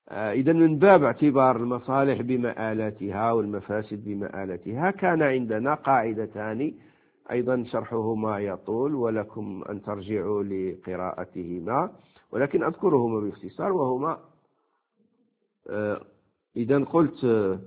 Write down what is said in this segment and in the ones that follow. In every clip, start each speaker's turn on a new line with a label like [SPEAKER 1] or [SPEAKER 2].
[SPEAKER 1] إذن من باب اعتبار المصالح بمآلاتها والمفاسد بمآلاتها كان عندنا قاعدتان أيضا شرحهما يطول ولكم أن ترجعوا لقراءتهما، ولكن أذكرهما باختصار. وهما إذن قلت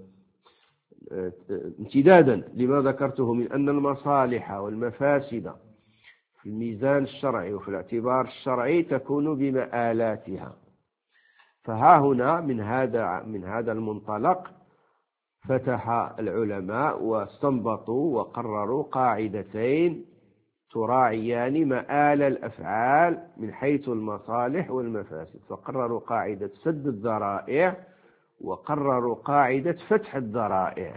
[SPEAKER 1] امتدادا لما ذكرته من أن المصالح والمفاسد في الميزان الشرعي وفي الاعتبار الشرعي تكون بمآلاتها، فها هنا من هذا المنطلق فتح العلماء واستنبطوا وقرروا قاعدتين تراعيان مآل الأفعال من حيث المصالح والمفاسد، فقرروا قاعدة سد الذرائع وقرروا قاعدة فتح الذرائع.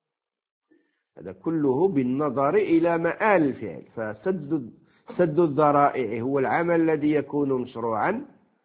[SPEAKER 1] هذا كله بالنظر إلى مآل الفعل. فسد الذرائع هو العمل الذي يكون مشروعا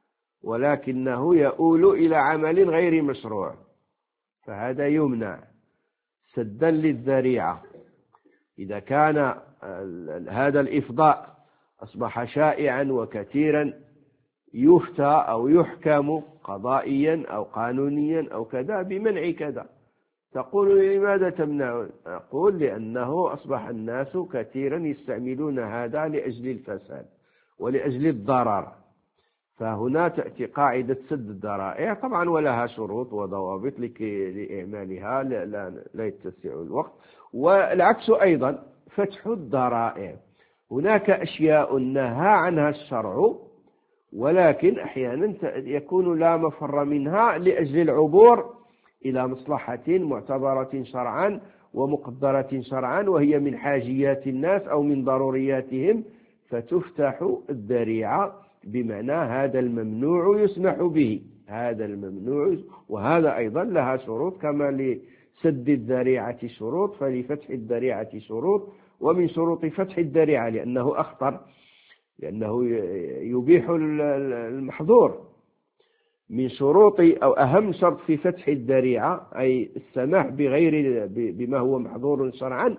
[SPEAKER 1] ولكنه يؤول إلى عمل غير مشروع، فهذا يمنع سدا للذريعة. إذا كان هذا الإفضاء أصبح شائعا وكثيرا يفتى أو يحكم قضائيا أو قانونيا أو كذا بمنع كذا، تقول لماذا تمنع؟ أقول لأنه أصبح الناس كثيرا يستعملون هذا لأجل الفساد ولأجل الضرر، فهنا تأتي قاعدة سد الذرائع طبعا ولها شروط وضوابط لإعمالها، لا يتسع الوقت. والعكس أيضا فتح الذرائع، هناك أشياء نهى عنها الشرع ولكن أحيانا يكون لا مفر منها لأجل العبور إلى مصلحة معتبرة شرعا ومقدرة شرعا وهي من حاجيات الناس أو من ضرورياتهم، فتفتح الذريعة بمعنى هذا الممنوع يسمح به، هذا الممنوع. وهذا أيضا لها شروط كما لسد الذريعة شروط فلفتح الذريعة شروط، ومن شروط فتح الذريعة لأنه أخطر، لأنه يبيح المحظور. من شروط أو أهم شرط في فتح الذريعة أي السماح بما هو محظور شرعا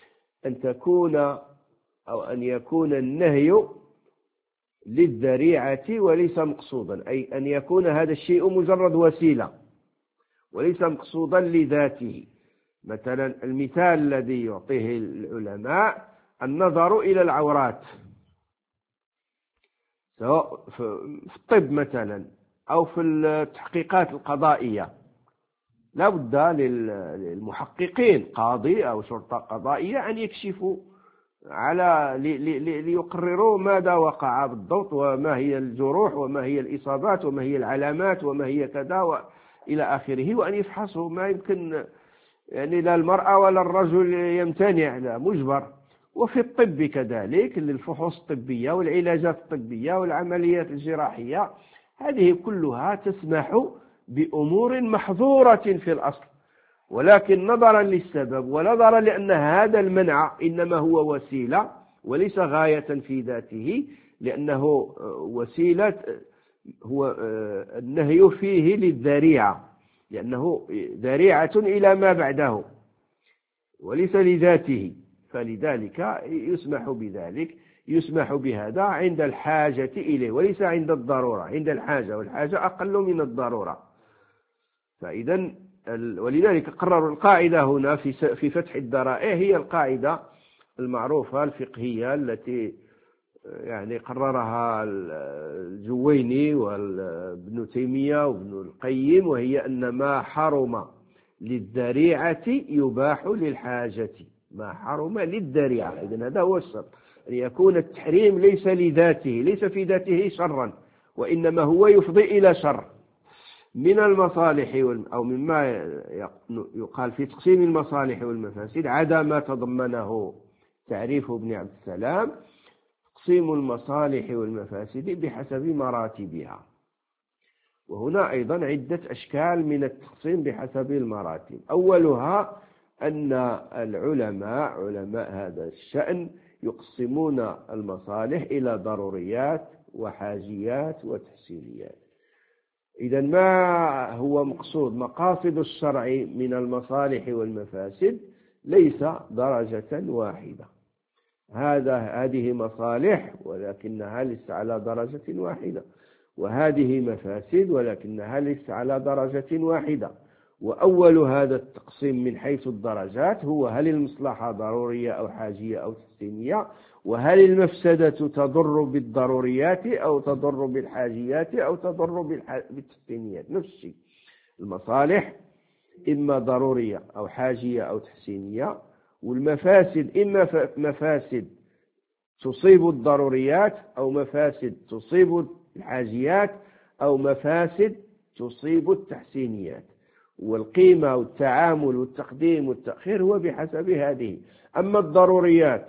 [SPEAKER 1] أن يكون النهي للذريعة وليس مقصودا، أي أن يكون هذا الشيء مجرد وسيلة وليس مقصودا لذاته. مثلا المثال الذي يعطيه العلماء النظر إلى العورات، سواء في الطب مثلا أو في التحقيقات القضائية، لا بد للمحققين قاضي أو شرطة قضائية أن يكشفوا ليقرروا ماذا وقع بالضبط وما هي الجروح وما هي الإصابات وما هي العلامات وما هي كذا إلى آخره، وأن يفحصوا. ما يمكن يعني لا المرأة ولا الرجل يمتنع، لا مجبر. وفي الطب كذلك للفحوص الطبية والعلاجات الطبية والعمليات الجراحية، هذه كلها تسمح بأمور محظورة في الأصل، ولكن نظرا للسبب ونظرا لأن هذا المنع إنما هو وسيلة وليس غاية في ذاته، لأنه وسيلة، هو النهي فيه للذريعة لأنه ذريعة إلى ما بعده وليس لذاته، فلذلك يسمح بذلك، يسمح بهذا عند الحاجة إليه وليس عند الضرورة، عند الحاجة، والحاجة أقل من الضرورة. فإذا ولذلك قرروا القاعدة هنا في فتح الذرائع هي القاعدة المعروفة الفقهية التي يعني قررها الجويني وابن تيمية وابن القيم، وهي أن ما حرم للذريعة يباح للحاجة، ما حرم للذريعة. إذن هذا هو الشرط، أن يكون التحريم ليس لذاته، ليس في ذاته شرا، وإنما هو يفضي إلى شر. من المصالح أو مما يقال في تقسيم المصالح والمفاسد عدا ما تضمنه تعريف ابن عبد السلام، تقسيم المصالح والمفاسد بحسب مراتبها. وهنا أيضا عدة أشكال من التقسيم بحسب المراتب. أولها أن العلماء، علماء هذا الشأن، يقسمون المصالح إلى ضروريات وحاجيات وتحسينيات. إذا ما هو مقاصد الشرع من المصالح والمفاسد ليس درجة واحدة، هذه مصالح ولكنها ليس على درجة واحدة. وهذه مفاسد ولكنها ليست على درجة واحدة. وأول هذا التقسيم من حيث الدرجات هو هل المصلحة ضرورية أو حاجية أو تحسينية، وهل المفسدة تضر بالضروريات أو تضر بالحاجيات أو تضر بالتحسينيات. نفس الشيء، المصالح إما ضرورية أو حاجية أو تحسينية، والمفاسد إما مفاسد تصيب الضروريات أو مفاسد تصيب الحاجيات أو مفاسد تصيب التحسينيات. والقيمة والتعامل والتقديم والتأخير هو بحسب هذه. أما الضروريات،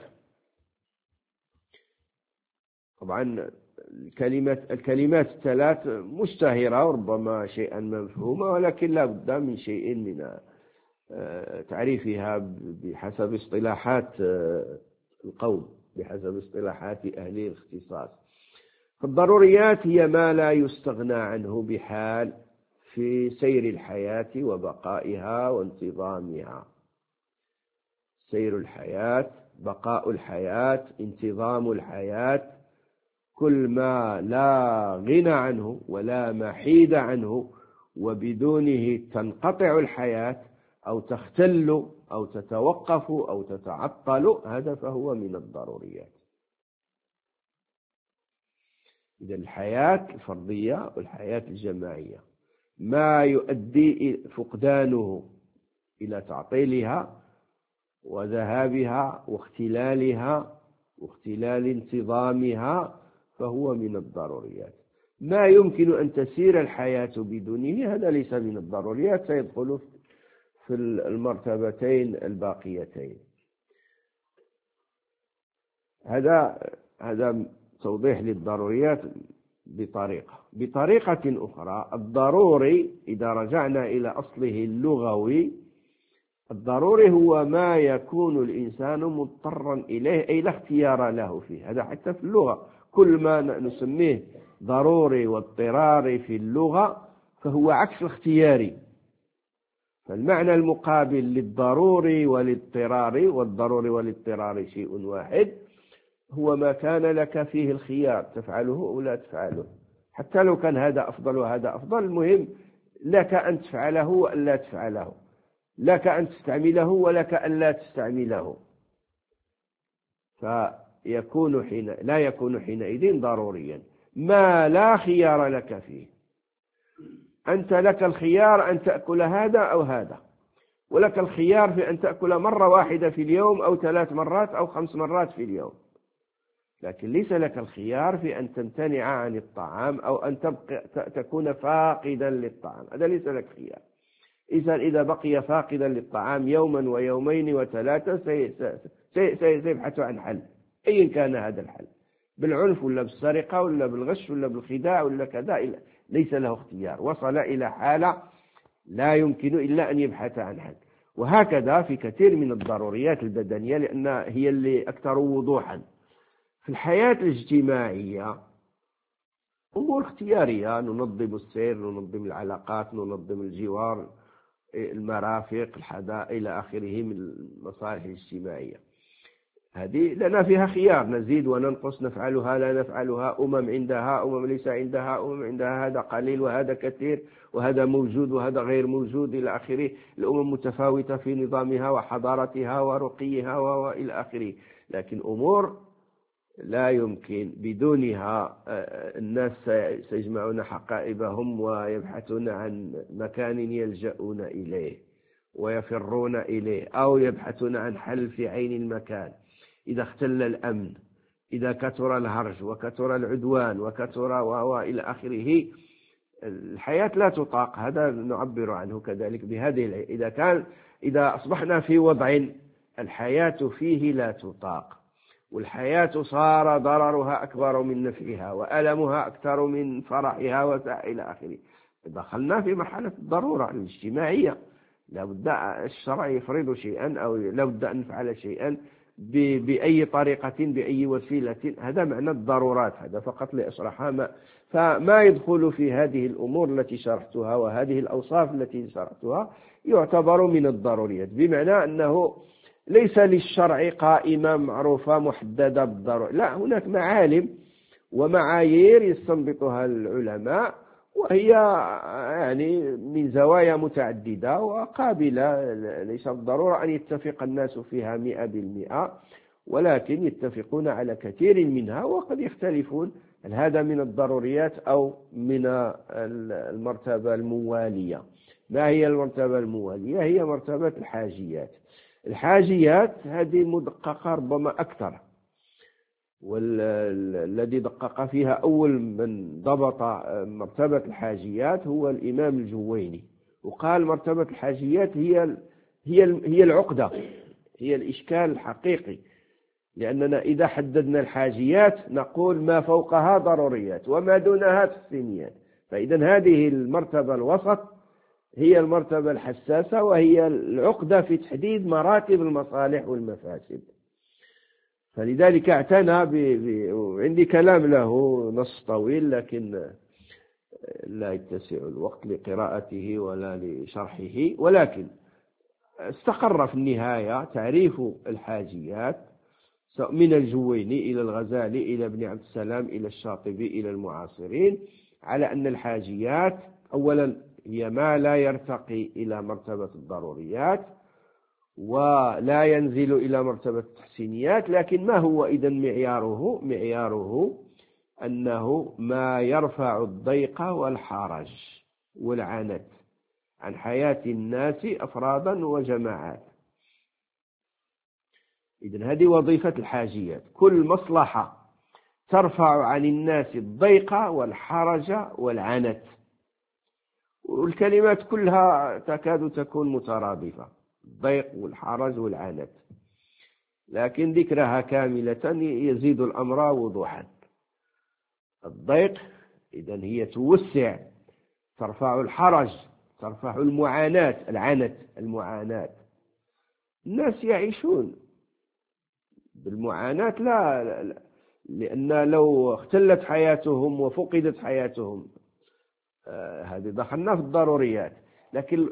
[SPEAKER 1] طبعا الكلمات الثلاث مشتهرة وربما شيئا مفهومة، ولكن لا بد من شيء من تعريفها بحسب اصطلاحات القوم، بحسب اصطلاحات أهل الاختصاص. فالضروريات هي ما لا يستغنى عنه بحال في سير الحياة وبقائها وانتظامها. سير الحياة، بقاء الحياة، انتظام الحياة، كل ما لا غنى عنه ولا محيد عنه وبدونه تنقطع الحياة أو تختل أو تتوقف أو تتعطل، هذا فهو من الضروريات. إذا الحياة الفردية والحياة الجماعية ما يؤدي فقدانه إلى تعطيلها وذهابها واختلالها واختلال انتظامها فهو من الضروريات. ما يمكن أن تسير الحياة بدونه هذا ليس من الضروريات، سيدخل في المرتبتين الباقيتين. هذا توضيح للضروريات بطريقة أخرى. الضروري إذا رجعنا إلى أصله اللغوي، الضروري هو ما يكون الإنسان مضطرا إليه أي لا اختيار له فيه. هذا حتى في اللغة كل ما نسميه ضروري واضطراري في اللغة فهو عكس الاختياري. فالمعنى المقابل للضروري والاضطراري، والضروري والاضطراري شيء واحد، هو ما كان لك فيه الخيار تفعله أو لا تفعله، حتى لو كان هذا أفضل وهذا أفضل، المهم لك أن تفعله وأن لا تفعله، لك أن تستعمله ولك أن لا تستعمله. فيكون لا يكون حينئذ ضروريا ما لا خيار لك فيه. أنت لك الخيار أن تأكل هذا أو هذا، ولك الخيار في أن تأكل مرة واحدة في اليوم أو 3 مرات أو 5 مرات في اليوم، لكن ليس لك الخيار في أن تمتنع عن الطعام أو أن تكون فاقدا للطعام. هذا ليس لك خيار. إذا بقي فاقدا للطعام يوما ويومين و3 سيبحث عن حل، أي كان هذا الحل، بالعنف ولا بالسرقة ولا بالغش ولا بالخداع ولا كذا، ليس له اختيار، وصل إلى حالة لا يمكن إلا أن يبحث عن حل. وهكذا في كثير من الضروريات البدنية، لأن هي اللي أكثر وضوحا. في الحياة الاجتماعية أمور اختيارية، ننظم السير، ننظم العلاقات، ننظم الجوار، المرافق، الحدائق إلى آخره من المصالح الاجتماعية. هذه لنا فيها خيار، نزيد وننقص، نفعلها لا نفعلها، عندها ليس عندها، عندها هذا قليل وهذا كثير، وهذا موجود وهذا غير موجود إلى آخره. الأمم متفاوتة في نظامها وحضارتها ورقيها وإلى آخره. لكن أمور لا يمكن بدونها الناس سيجمعون حقائبهم ويبحثون عن مكان يلجؤون إليه ويفرون إليه، أو يبحثون عن حل في عين المكان. إذا اختل الأمن، إذا كثر الهرج وكثر العدوان وكثر وإلى آخره، الحياة لا تطاق. هذا نعبر عنه كذلك بهذه إذا أصبحنا في وضع الحياة فيه لا تطاق، والحياة صار ضررها أكبر من نفعها وألمها أكثر من فرحها وإلى آخره، دخلنا في مرحلة الضرورة الاجتماعية. لابد الشرع يفرض شيئا أو لابد أن نفعل شيئا بأي طريقة بأي وسيلة. هذا معنى الضرورات، هذا فقط لأشرحها. فما يدخل في هذه الأمور التي شرحتها وهذه الأوصاف التي شرحتها يعتبر من الضروريات، بمعنى أنه ليس للشرع قائمة معروفة محددة بالضرورة، لا، هناك معالم ومعايير يستنبطها العلماء، وهي يعني من زوايا متعددة وقابلة، ليس بالضرورة أن يتفق الناس فيها 100%، ولكن يتفقون على كثير منها، وقد يختلفون هل هذا من الضروريات أو من المرتبة الموالية. ما هي المرتبة الموالية؟ هي مرتبة الحاجيات. الحاجيات هذه مدققة ربما أكثر، والذي دقق فيها أول من ضبط مرتبة الحاجيات هو الإمام الجويني، وقال مرتبة الحاجيات هي العقدة، هي الإشكال الحقيقي، لأننا إذا حددنا الحاجيات نقول ما فوقها ضروريات وما دونها تحسينيات، فإذا هذه المرتبة الوسط هي المرتبة الحساسة، وهي العقدة في تحديد مراتب المصالح والمفاسد. فلذلك اعتنى عندي كلام له نص طويل، لكن لا يتسع الوقت لقراءته ولا لشرحه، ولكن استقر في النهاية تعريف الحاجيات من الجويني إلى الغزالي إلى ابن عبد السلام إلى الشاطبي إلى المعاصرين على أن الحاجيات أولا هي ما لا يرتقي إلى مرتبة الضروريات ولا ينزل إلى مرتبة التحسينيات، لكن ما هو إذن معياره؟ معياره أنه ما يرفع الضيق والحرج والعنت عن حياة الناس أفرادا وجماعات. إذن هذه وظيفة الحاجيات، كل مصلحة ترفع عن الناس الضيق والحرج والعنت، والكلمات كلها تكاد تكون مترادفة، الضيق والحرج والعنت، لكن ذكرها كاملة يزيد الأمر وضوحا. الضيق إذن هي توسع، ترفع الحرج، ترفع المعاناة، العنت المعاناة. الناس يعيشون بالمعاناة لا لأن لو اختلت حياتهم وفقدت حياتهم هذه دخلنا في الضروريات، لكن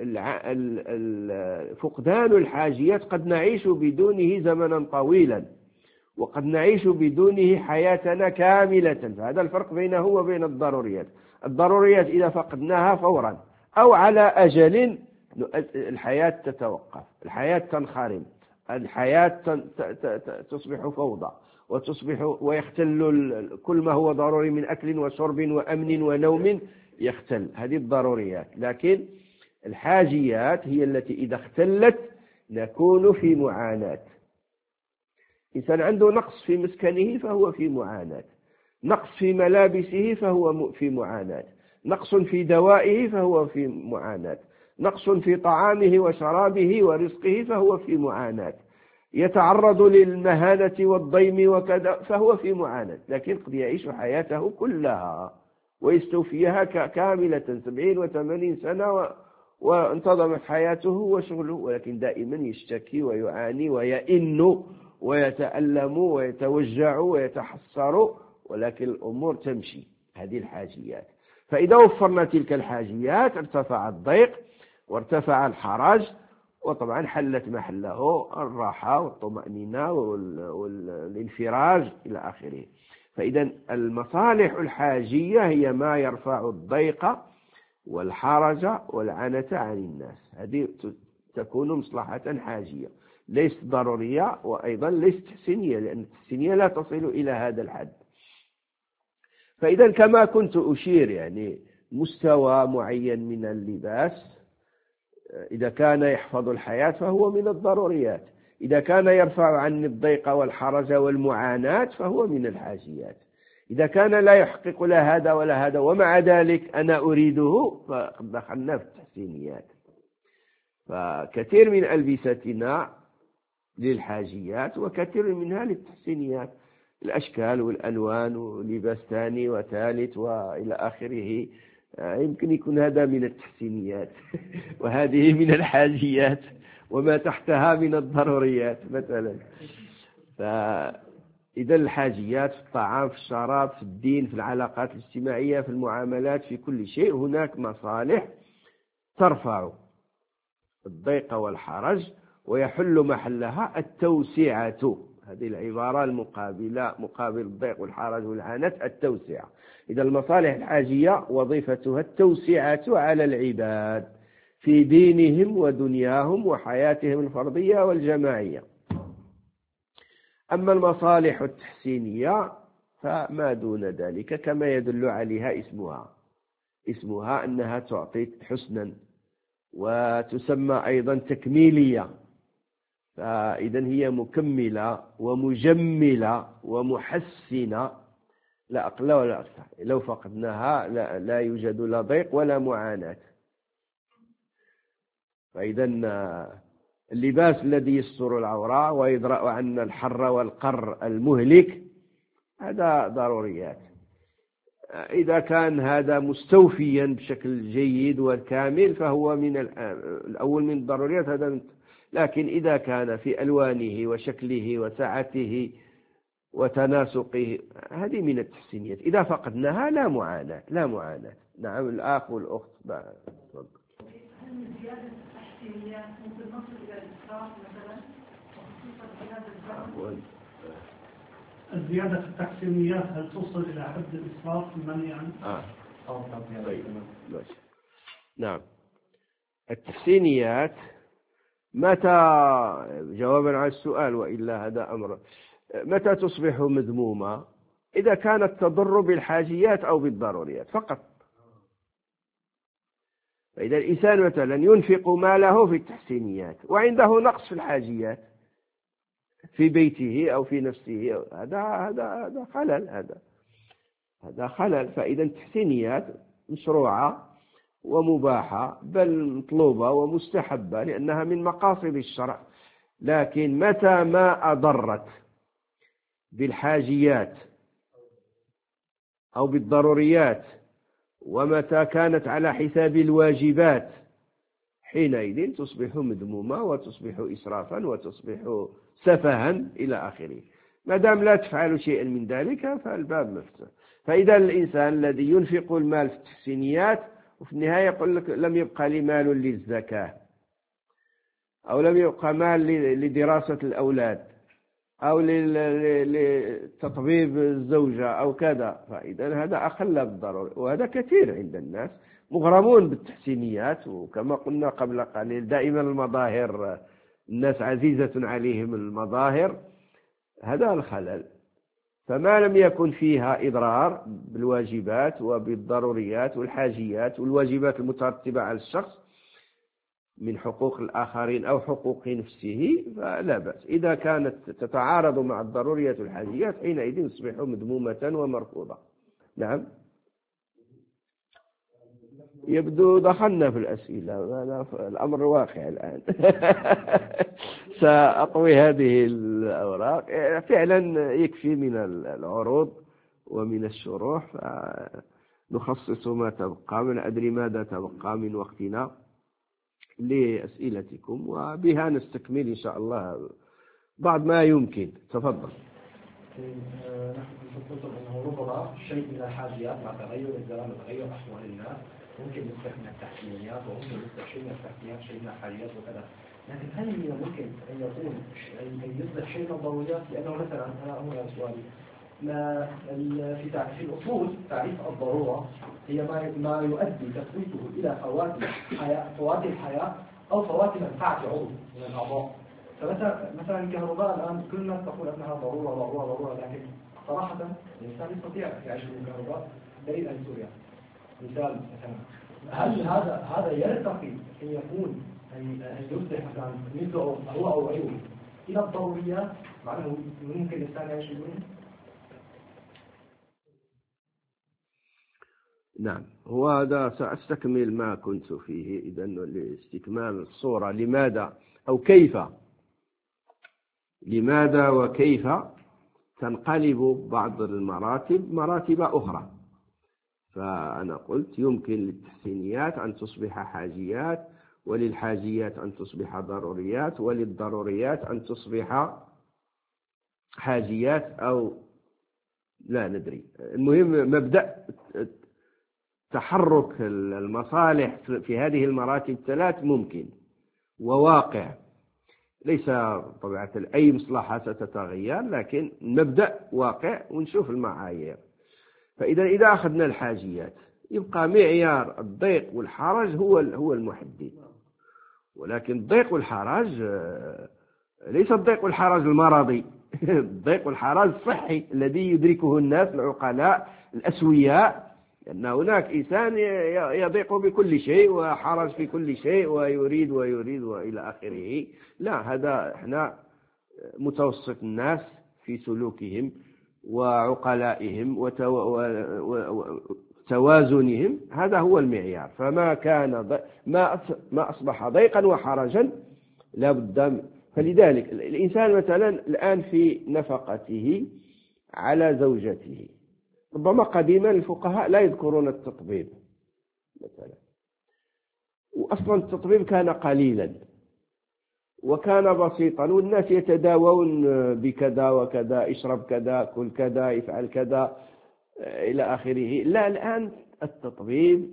[SPEAKER 1] فقدان الحاجيات قد نعيش بدونه زمنا طويلا، وقد نعيش بدونه حياتنا كاملة، فهذا الفرق بينه وبين الضروريات. الضروريات إذا فقدناها فورا أو على أجل الحياة تتوقف، الحياة تنخرم، الحياة تصبح فوضى، ويختل كل ما هو ضروري من أكل وشرب وأمن ونوم يختل، هذه الضروريات. لكن الحاجيات هي التي إذا اختلت نكون في معاناة. إنسان عنده نقص في مسكنه فهو في معاناة، نقص في ملابسه فهو في معاناة، نقص في دوائه فهو في معاناة، نقص في طعامه وشرابه ورزقه فهو في معاناة، يتعرض للمهانة والضيم وكذا فهو في معاناة. لكن قد يعيش حياته كلها ويستوفيها كاملة 70 و80 سنة وانتظمت حياته وشغله، ولكن دائما يشتكي ويعاني ويئن ويتألم ويتوجع ويتحسر، ولكن الأمور تمشي. هذه الحاجيات. فإذا وفرنا تلك الحاجيات ارتفع الضيق وارتفع الحرج، وطبعا حلت محله الراحة والطمأنينة والانفراج إلى آخره. فإذا المصالح الحاجية هي ما يرفع الضيق والحرج والعنة عن الناس، هذه تكون مصلحة حاجية ليست ضرورية، وأيضا ليست تحسينية، لأن التحسينية لا تصل إلى هذا الحد. فإذا كما كنت أشير يعني مستوى معين من اللباس إذا كان يحفظ الحياة فهو من الضروريات، إذا كان يرفع عني الضيق والحرج والمعاناة فهو من الحاجيات، إذا كان لا يحقق لا هذا ولا هذا ومع ذلك أنا أريده فقد دخلنا في التحسينيات. فكثير من ألبستنا للحاجيات وكثير منها للتحسينيات، الأشكال والألوان ولباس ثاني وثالث وإلى آخره، يمكن يكون هذا من التحسينيات وهذه من الحاجيات وما تحتها من الضروريات مثلا. فإذا الحاجيات في الطعام، في الشراب، في الدين، في العلاقات الاجتماعية، في المعاملات، في كل شيء هناك مصالح ترفع الضيق والحرج ويحل محلها التوسعة. هذه العبارة المقابلة مقابل الضيق والحرج والعنت التوسعة. إذا المصالح الحاجية وظيفتها التوسعة على العباد في دينهم ودنياهم وحياتهم الفردية والجماعية. أما المصالح التحسينية فما دون ذلك كما يدل عليها اسمها أنها تعطي حسنا، وتسمى أيضا تكميلية، فإذا هي مكملة ومجملة ومحسنة لا أقل ولا أكثر. لو فقدناها لا يوجد لا ضيق ولا معاناة. فإذا اللباس الذي يستر العورة ويدرأ عنا الحر والقر المهلك هذا ضروريات. إذا كان هذا مستوفيا بشكل جيد وكامل فهو من الأول من الضروريات هذا. لكن إذا كان في ألوانه وشكله وسعته وتناسقه هذه من التحسينيات. إذا فقدناها لا معاناة. نعم الأخ والأخت هل
[SPEAKER 2] زيادة التحسينيات ممكن نصل إلى الإسراف مثلا، وخصوصا في هذا الزمن؟ الزيادة في التحسينيات هل توصل إلى حد الإسراف المنهي عنه؟
[SPEAKER 1] طيب. نعم التحسينيات متى، جوابا على السؤال وإلا هذا أمر، متى تصبح مذمومة؟ إذا كانت تضر بالحاجيات أو بالضروريات فقط. فإذا الإنسان مثلا ينفق ماله في التحسينيات وعنده نقص في الحاجيات في بيته أو في نفسه هذا خلل. هذا خلل. فإذا التحسينيات مشروعة ومباحة بل مطلوبة ومستحبة لأنها من مقاصد الشرع. لكن متى ما أضرت بالحاجيات أو بالضروريات ومتى كانت على حساب الواجبات حينئذ تصبح مذمومة وتصبح إسرافا وتصبح سفها إلى آخره. ما دام لا تفعل شيئا من ذلك فالباب مفتوح. فإذا الإنسان الذي ينفق المال في التحسينيات وفي النهاية يقول لك لم يبقى لي مال للزكاة أو لم يبقى مال لدراسة الأولاد أو لتطبيب الزوجة أو كذا، فإذا هذا أخل بالضرورة. وهذا كثير عند الناس مغرمون بالتحسينيات. وكما قلنا قبل قليل دائما المظاهر، الناس عزيزة عليهم المظاهر، هذا الخلل. فما لم يكن فيها إضرار بالواجبات وبالضروريات والحاجيات والواجبات المترتبة على الشخص من حقوق الآخرين أو حقوق نفسه فلا بأس. إذا كانت تتعارض مع الضروريات والحاجيات حينئذ تصبح مذمومة ومرفوضة. نعم يبدو دخلنا في الأسئلة، الأمر واقع الآن. سأطوي هذه الأوراق. فعلا يكفي من العروض ومن الشروح، نخصص ما تبقى. من أدري ماذا تبقى من وقتنا لأسئلتكم وبها نستكمل إن شاء الله بعد ما يمكن. تفضل.
[SPEAKER 3] نحن نقول أنه ربما شيء من الحاجيات مع تغير الزمان وتغير أحوال الناس ممكن نصبح من التحسينيات وممكن نصبح شيء من التحسينيات شيء من الحاجيات وكذا. لكن هل ممكن أن يكون أن يصبح شيء من الضروريات؟ لأنه مثلا أنا هنا سؤالي في الأصول تعريف الضرورة هي ما يؤدي تفويته إلى فوات الحياة أو فوات منفعة عضو من الأعضاء. فمثلا الكهرباء الآن كل الناس تقول أنها ضرورة، لكن صراحة الإنسان يستطيع يعيش من الكهرباء دليل أن سوريا مثال مثلا. هل هذا يرتقي أن يكون أن يصبح مثلا مثل هو أو غيره إلى الضروريات مع أنه ممكن الإنسان يعيش منه؟
[SPEAKER 1] نعم هو هذا. سأستكمل ما كنت فيه إذا لاستكمال الصورة. لماذا وكيف تنقلب بعض المراتب مراتب أخرى. فأنا قلت يمكن للتحسينيات أن تصبح حاجيات، وللحاجيات أن تصبح ضروريات، وللضروريات أن تصبح حاجيات أو لا ندري. المهم مبدأ تحرك المصالح في هذه المراتب الثلاث ممكن وواقع. ليس طبيعة أي مصلحة ستتغير، لكن نبدأ واقع ونشوف المعايير. فإذا أخذنا الحاجيات يبقى معيار الضيق والحرج هو المحدد، ولكن الضيق والحرج ليس الضيق والحرج المرضي الضيق والحرج الصحي الذي يدركه الناس العقلاء الأسوياء، لأن هناك إنسان يضيق بكل شيء وحرج في كل شيء ويريد وإلى آخره. لا، هذا احنا متوسط الناس في سلوكهم وعقلائهم وتوازنهم، هذا هو المعيار. فما كان ما أصبح ضيقا وحرجا لا بد. فلذلك الإنسان مثلا الآن في نفقته على زوجته، ربما قديما الفقهاء لا يذكرون التطبيب مثلا، وأصلا التطبيب كان قليلا وكان بسيطا، والناس يتداوون بكذا وكذا، اشرب كذا، كل كذا، افعل كذا إلى آخره. لا، الآن التطبيب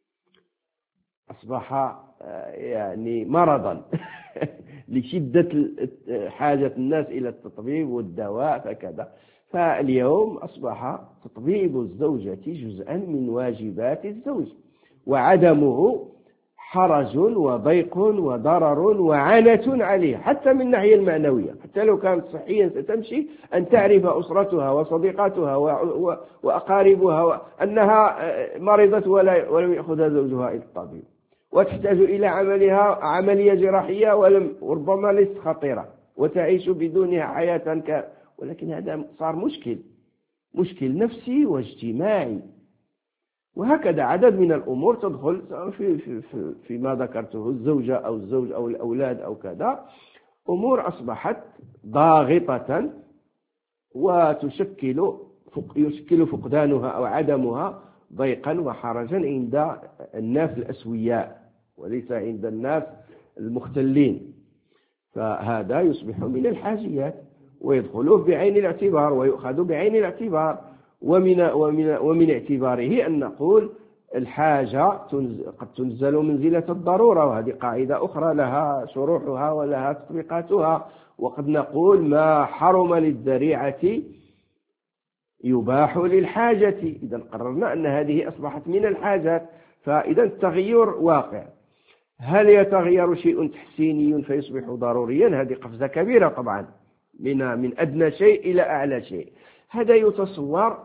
[SPEAKER 1] أصبح يعني مرضا لشدة حاجة الناس إلى التطبيب والدواء فكذا. فاليوم أصبح تطبيب الزوجة جزءا من واجبات الزوج، وعدمه حرج وضيق وضرر وعنة عليه، حتى من الناحية المعنوية. حتى لو كانت صحيا ستمشي أن تعرف أسرتها وصديقاتها وأقاربها أنها مرضت ولم يأخذها زوجها إلى الطبيب، وتحتاج إلى عملية جراحية وربما ليست خطيرة، وتعيش بدونها حياة ولكن هذا صار مشكل نفسي واجتماعي. وهكذا عدد من الأمور تدخل فيما ذكرته، الزوجة أو الزوج أو الأولاد أو كذا، أمور أصبحت ضاغطة ويشكل فقدانها أو عدمها ضيقا وحرجا عند الناس الأسوياء وليس عند الناس المختلين. فهذا يصبح من الحاجيات ويدخل بعين الاعتبار ويؤخذ بعين الاعتبار. ومن اعتباره أن نقول الحاجة قد تنزل منزلة الضرورة، وهذه قاعدة أخرى لها شروحها ولها تطبيقاتها. وقد نقول ما حرم للذريعة يباح للحاجة، إذا قررنا أن هذه أصبحت من الحاجات. فإذا التغيير واقع. هل يتغير شيء تحسيني فيصبح ضروريا؟ هذه قفزة كبيرة طبعا، من أدنى شيء إلى أعلى شيء. هذا يتصور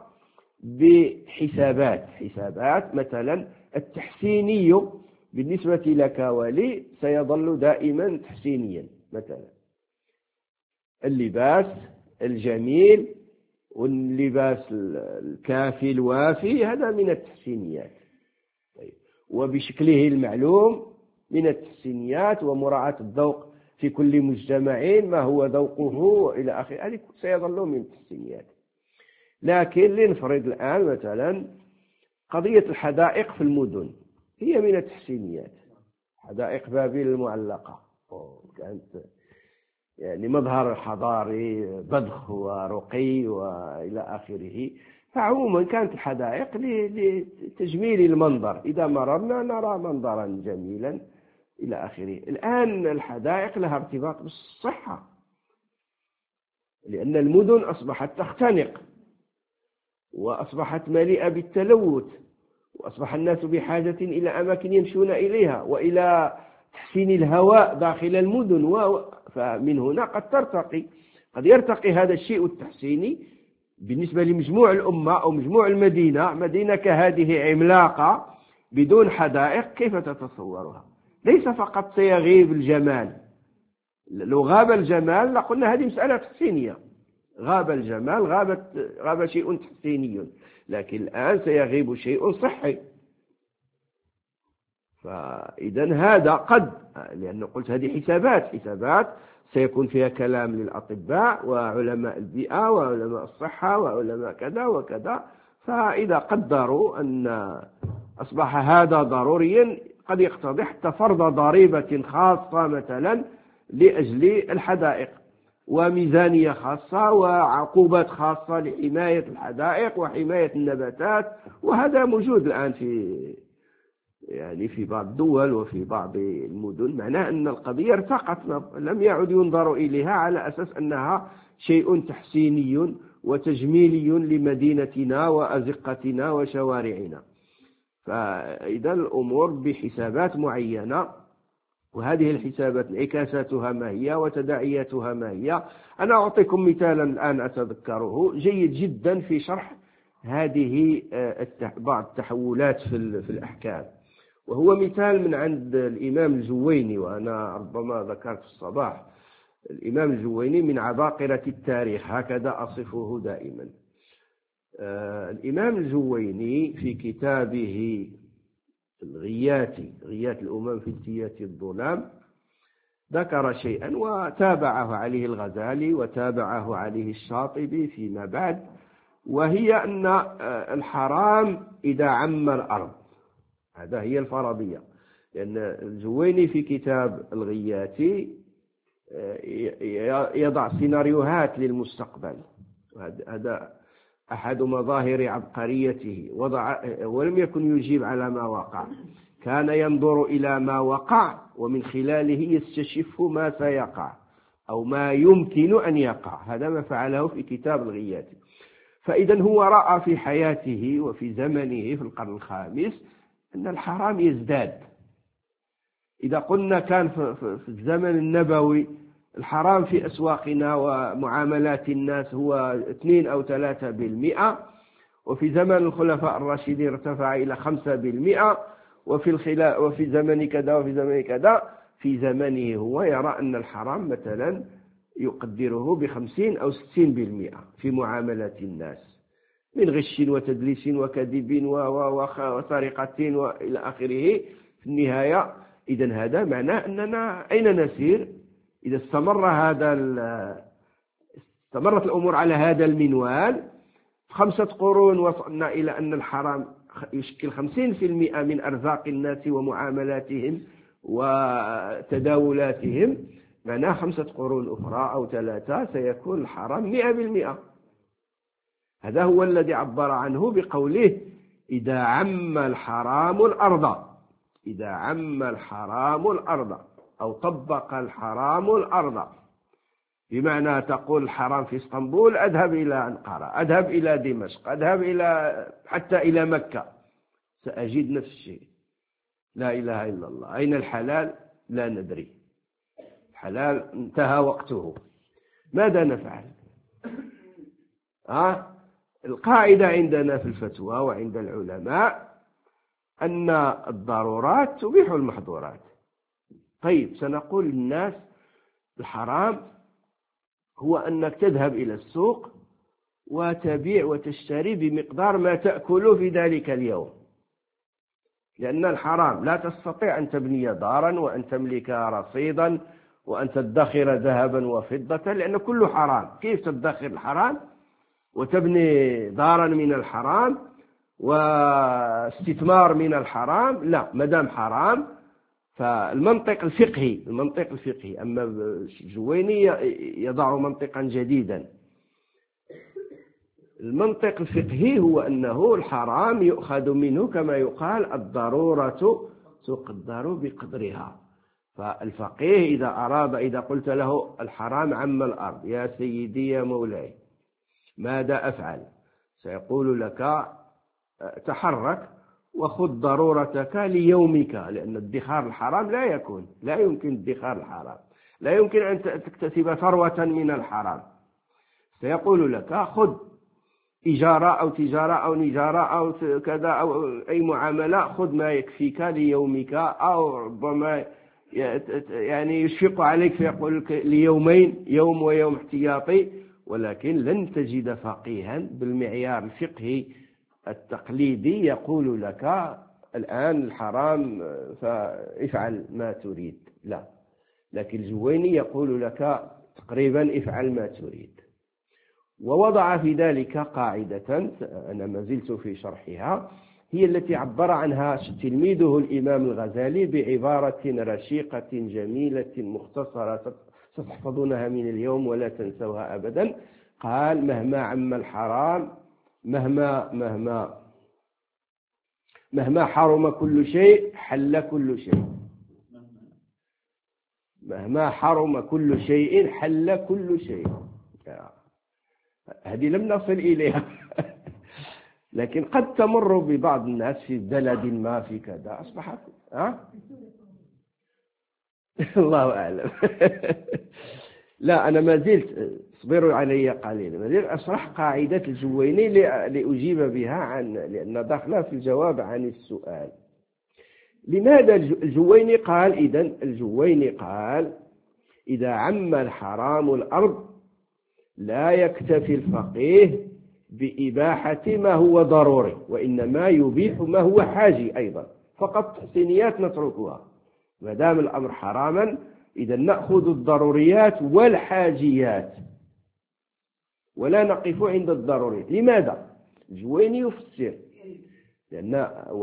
[SPEAKER 1] بحسابات مثلا التحسيني بالنسبة لك ولي سيظل دائما تحسينيا، مثلا اللباس الجميل واللباس الكافي الوافي، هذا من التحسينيات، وبشكله المعلوم من التحسينيات، ومراعاة الذوق في كل مجتمع ما هو ذوقه إلى آخره، هذه سيظل من التحسينيات. لكن لنفرض الآن مثلا قضية الحدائق في المدن هي من التحسينيات. حدائق بابل المعلقة كانت يعني مظهر حضاري بذخ ورقي وإلى آخره. فعموما كانت الحدائق لتجميل المنظر، إذا مررنا نرى منظرا جميلا إلى آخره. الآن الحدائق لها ارتباط بالصحة، لأن المدن أصبحت تختنق وأصبحت مليئة بالتلوث، وأصبح الناس بحاجة إلى أماكن يمشون إليها وإلى تحسين الهواء داخل المدن. فمن هنا قد يرتقي هذا الشيء التحسيني بالنسبة لمجموع الأمة أو مجموع مدينة كهذه عملاقة بدون حدائق، كيف تتصورها؟ ليس فقط سيغيب الجمال. لو غاب الجمال لقلنا هذه مسألة تحسينية، غاب الجمال، غاب شيء تحسيني، لكن الآن سيغيب شيء صحي. فإذا هذا قد، لأنه قلت هذه حسابات سيكون فيها كلام للأطباء وعلماء البيئة وعلماء الصحة وعلماء كذا وكذا. فإذا قدروا أن أصبح هذا ضروريا قد يقتضي حتى فرض ضريبة خاصة مثلا لأجل الحدائق، وميزانية خاصة وعقوبات خاصة لحماية الحدائق وحماية النباتات. وهذا موجود الآن يعني في بعض الدول وفي بعض المدن، معناه أن القضية ارتقت، لم يعد ينظر إليها على أساس أنها شيء تحسيني وتجميلي لمدينتنا وأزقتنا وشوارعنا. فإذا الأمور بحسابات معينة، وهذه الحسابات انعكاساتها ما هي وتداعياتها ما هي. أنا أعطيكم مثالا الآن أتذكره جيد جدا في شرح هذه بعض التحولات في الأحكام، وهو مثال من عند الإمام الجويني. وأنا ربما ذكرت في الصباح الإمام الجويني من عباقرة التاريخ، هكذا أصفه دائما. الإمام الجويني في كتابه غيات الأمم في التيات الظلام ذكر شيئا وتابعه عليه الغزالي وتابعه عليه الشاطبي فيما بعد، وهي أن الحرام إذا عم الأرض، هذا هي الفرضية. لأن الجويني في كتاب الغيات يضع سيناريوهات للمستقبل، هذا أحد مظاهر عبقريته. ولم يكن يجيب على ما وقع، كان ينظر إلى ما وقع ومن خلاله يستشف ما سيقع أو ما يمكن أن يقع. هذا ما فعله في كتاب الغيات. فإذا هو رأى في حياته وفي زمنه في القرن الخامس أن الحرام يزداد. إذا قلنا كان في الزمن النبوي الحرام في أسواقنا ومعاملات الناس هو 2 أو 3%، وفي زمن الخلفاء الراشدين ارتفع إلى 5%، وفي زمن كذا وفي زمن كذا. في زمنه هو يرى أن الحرام مثلا يقدره ب50 أو 60% في معاملات الناس، من غش وتدليس وكذب وسرقة وإلى آخره في النهاية. إذن هذا معناه أننا أين نسير إذا استمرت الأمور على هذا المنوال. في 5 قرون وصلنا إلى أن الحرام يشكل 50% من أرزاق الناس ومعاملاتهم وتداولاتهم. معناه 5 قرون أخرى أو 3 سيكون الحرام 100%. هذا هو الذي عبر عنه بقوله إذا عم الحرام الأرض، إذا عم الحرام الأرض، أو طبق الحرام الأرض، بمعنى تقول الحرام في اسطنبول أذهب إلى أنقرة، أذهب إلى دمشق، أذهب حتى إلى مكة، سأجد نفس الشيء. لا إله إلا الله. أين الحلال؟ لا ندري. الحلال انتهى وقته. ماذا نفعل؟ القاعدة عندنا في الفتوى وعند العلماء أن الضرورات تبيح المحظورات. طيب، سنقول للناس الحرام هو أنك تذهب إلى السوق وتبيع وتشتري بمقدار ما تأكل في ذلك اليوم، لأن الحرام لا تستطيع أن تبني دارا وأن تملك رصيدا وأن تدخر ذهبا وفضة، لأن كله حرام. كيف تدخر الحرام وتبني دارا من الحرام واستثمار من الحرام؟ لا، مدام حرام. فالمنطق الفقهي، أما الجويني يضع منطقا جديدا. المنطق الفقهي هو أنه الحرام يؤخذ منه كما يقال الضرورة تقدر بقدرها. فالفقيه إذا قلت له الحرام عم الأرض، يا سيدي يا مولاي ماذا أفعل؟ سيقول لك تحرك وخذ ضرورتك ليومك، لأن ادخار الحرام لا يمكن ادخار الحرام، لا يمكن أن تكتسب ثروة من الحرام. سيقول لك خذ إجارة أو تجارة أو نجارة أو كذا أو أي معاملة، خذ ما يكفيك ليومك، أو ربما يعني يشفق عليك فيقول لك ليومين، يوم ويوم احتياطي. ولكن لن تجد فقيها بالمعيار الفقهي التقليدي يقول لك الآن الحرام فافعل ما تريد، لا. لكن الجويني يقول لك تقريبا افعل ما تريد. ووضع في ذلك قاعدة أنا ما زلت في شرحها، هي التي عبر عنها تلميذه الإمام الغزالي بعبارة رشيقة جميلة مختصرة ستحفظونها من اليوم ولا تنسوها أبدا. قال: مهما عم الحرام، مهما مهما حرم كل شيء حل كل شيء. مهما حرم كل شيء حل كل شيء. هذه لم نصل إليها لكن قد تمر ببعض الناس في بلد ما في كذا أصبح الله أعلم لا أنا ما زلت اصبروا علي قليلا، ما زلت أشرح قاعدة الجويني لأجيب بها لأن داخلة في الجواب عن السؤال. لماذا الجويني قال الجويني قال إذا عم الحرام الأرض لا يكتفي الفقيه بإباحة ما هو ضروري، وإنما يبيح ما هو حاجي أيضا، فقط تحسينيات نتركها. ما دام الأمر حراما إذا نأخذ الضروريات والحاجيات ولا نقف عند الضروريات. لماذا؟ الجويني يفسر، لأن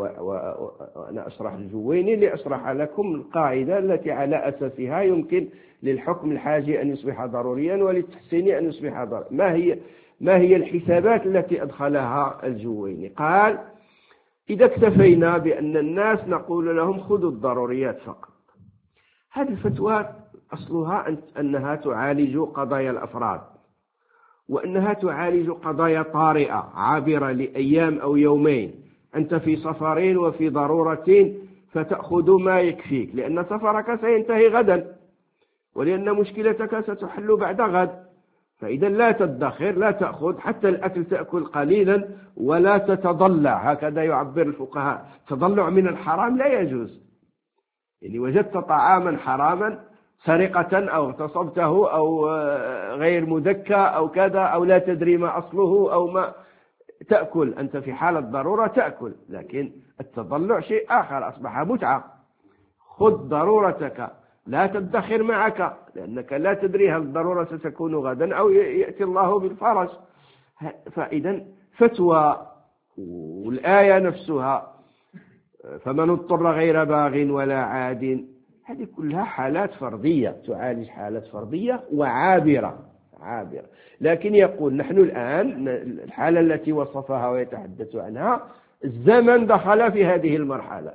[SPEAKER 1] وأنا أشرح الجويني لأشرح لكم القاعدة التي على أساسها يمكن للحكم الحاجي أن يصبح ضروريا وللتحسين أن يصبح ضروريا. ما هي الحسابات التي أدخلها الجويني؟ قال إذا اكتفينا بأن الناس نقول لهم خذوا الضروريات فقط، هذه الفتوى أصلها أنها تعالج قضايا الأفراد، وأنها تعالج قضايا طارئة عابرة لأيام أو يومين، أنت في سفرين وفي ضرورة فتأخذ ما يكفيك، لأن سفرك سينتهي غدا ولأن مشكلتك ستحل بعد غد. فإذا لا تدخر، لا تأخذ حتى الأكل، تأكل قليلا ولا تتضلع، هكذا يعبر الفقهاء. تضلع من الحرام لا يجوز، يعني وجدت طعاما حراما سرقة أو اغتصبته أو غير مذكى أو كذا أو لا تدري ما أصله أو ما تأكل، أنت في حالة ضرورة تأكل، لكن التضلع شيء آخر، أصبح متعة. خذ ضرورتك لا تدخر معك، لأنك لا تدري هل الضرورة ستكون غدا أو يأتي الله بالفرج. فإذا فتوى والآية نفسها فمن اضطر غير باغ ولا عاد، هذه كلها حالات فردية تعالج حالات فردية وعابرة. لكن يقول نحن الآن الحالة التي وصفها ويتحدث عنها الزمن دخل في هذه المرحلة،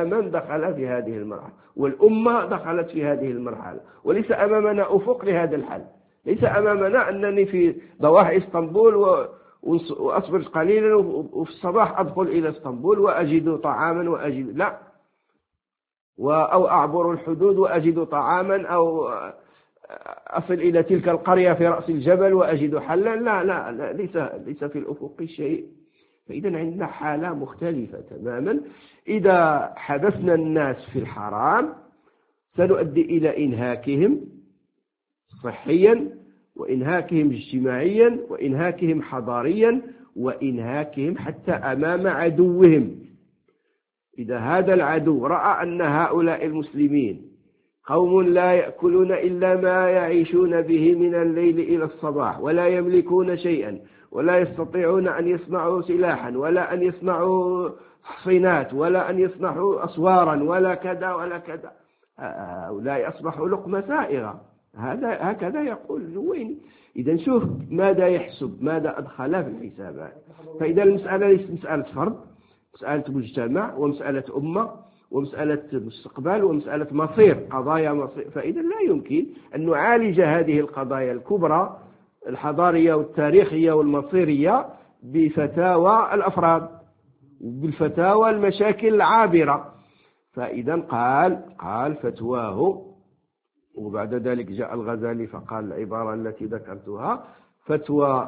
[SPEAKER 1] والأمة دخلت في هذه المرحلة، وليس أمامنا أفق لهذا الحل. ليس أمامنا أنني في ضواحي اسطنبول وأصبر قليلا وفي الصباح أدخل إلى اسطنبول وأجد طعاما وأجد لا، أو أعبر الحدود وأجد طعاما، أو أصل إلى تلك القرية في رأس الجبل وأجد حلا. لا ليس في الأفق شيء. فإذا عندنا حالة مختلفة تماما. إذا حبسنا الناس في الحرام سنؤدي إلى إنهاكهم صحيا وإنهاكهم اجتماعيا وإنهاكهم حضاريا وإنهاكهم حتى أمام عدوهم. إذا هذا العدو رأى أن هؤلاء المسلمين قوم لا يأكلون إلا ما يعيشون به من الليل إلى الصباح، ولا يملكون شيئا، ولا يستطيعون أن يصنعوا سلاحا، ولا أن يصنعوا حصينات، ولا أن يصنعوا أسوارا، ولا كذا ولا كذا، هؤلاء أصبحوا لقمة سائغة. هكذا يقول الجويني. إذا شوف ماذا يحسب، ماذا أدخل في الحسابات. فإذا المسألة ليست مسألة فرد، مسألة مجتمع ومسألة أمة ومسألة مستقبل ومسألة مصير، قضايا مصير. فإذا لا يمكن أن نعالج هذه القضايا الكبرى الحضارية والتاريخية والمصيرية بفتاوى الأفراد وبالفتاوى المشاكل العابرة. فإذا قال فتواه. وبعد ذلك جاء الغزالي فقال العبارة التي ذكرتها: فتوى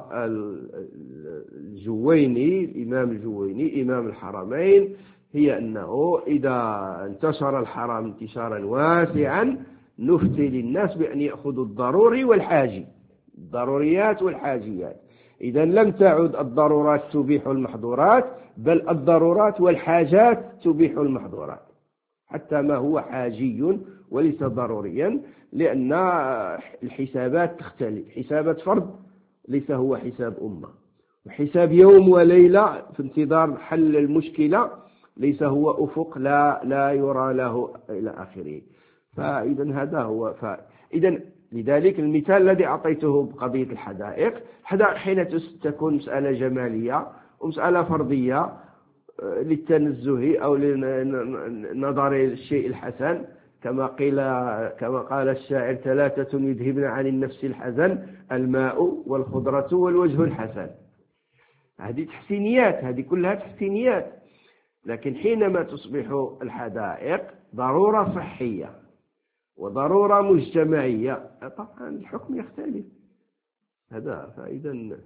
[SPEAKER 1] الجويني، الإمام الجويني إمام الحرمين، هي أنه إذا انتشر الحرام انتشارا واسعا نفتي للناس بأن يأخذوا الضروري والحاجي، الضروريات والحاجيات. إذا لم تعد الضرورات تبيح المحظورات، بل الضرورات والحاجات تبيح المحظورات، حتى ما هو حاجي وليس ضروريا، لأن الحسابات تختلف. حسابات فرد ليس هو حساب أمة، وحساب يوم وليلة في انتظار حل المشكلة ليس هو أفق لا يرى له إلى آخره. فإذا هذا هو. فإذا لذلك المثال الذي أعطيته بقضية الحدائق حين تكون مسألة جمالية ومسألة فردية للتنزه أو لنظر الشيء الحسن، كما قال الشاعر: 3 يذهبن عن النفس الحزن، الماء والخضرة والوجه الحسن. هذه تحسينيات، هذه كلها تحسينيات. لكن حينما تصبح الحدائق ضرورة صحية وضرورة مجتمعية، طبعا الحكم يختلف. هذا فإذا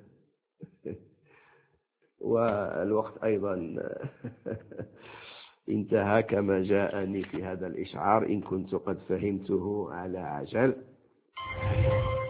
[SPEAKER 1] والوقت أيضا انتهى كما جاءني في هذا الإشعار، إن كنت قد فهمته على عجل.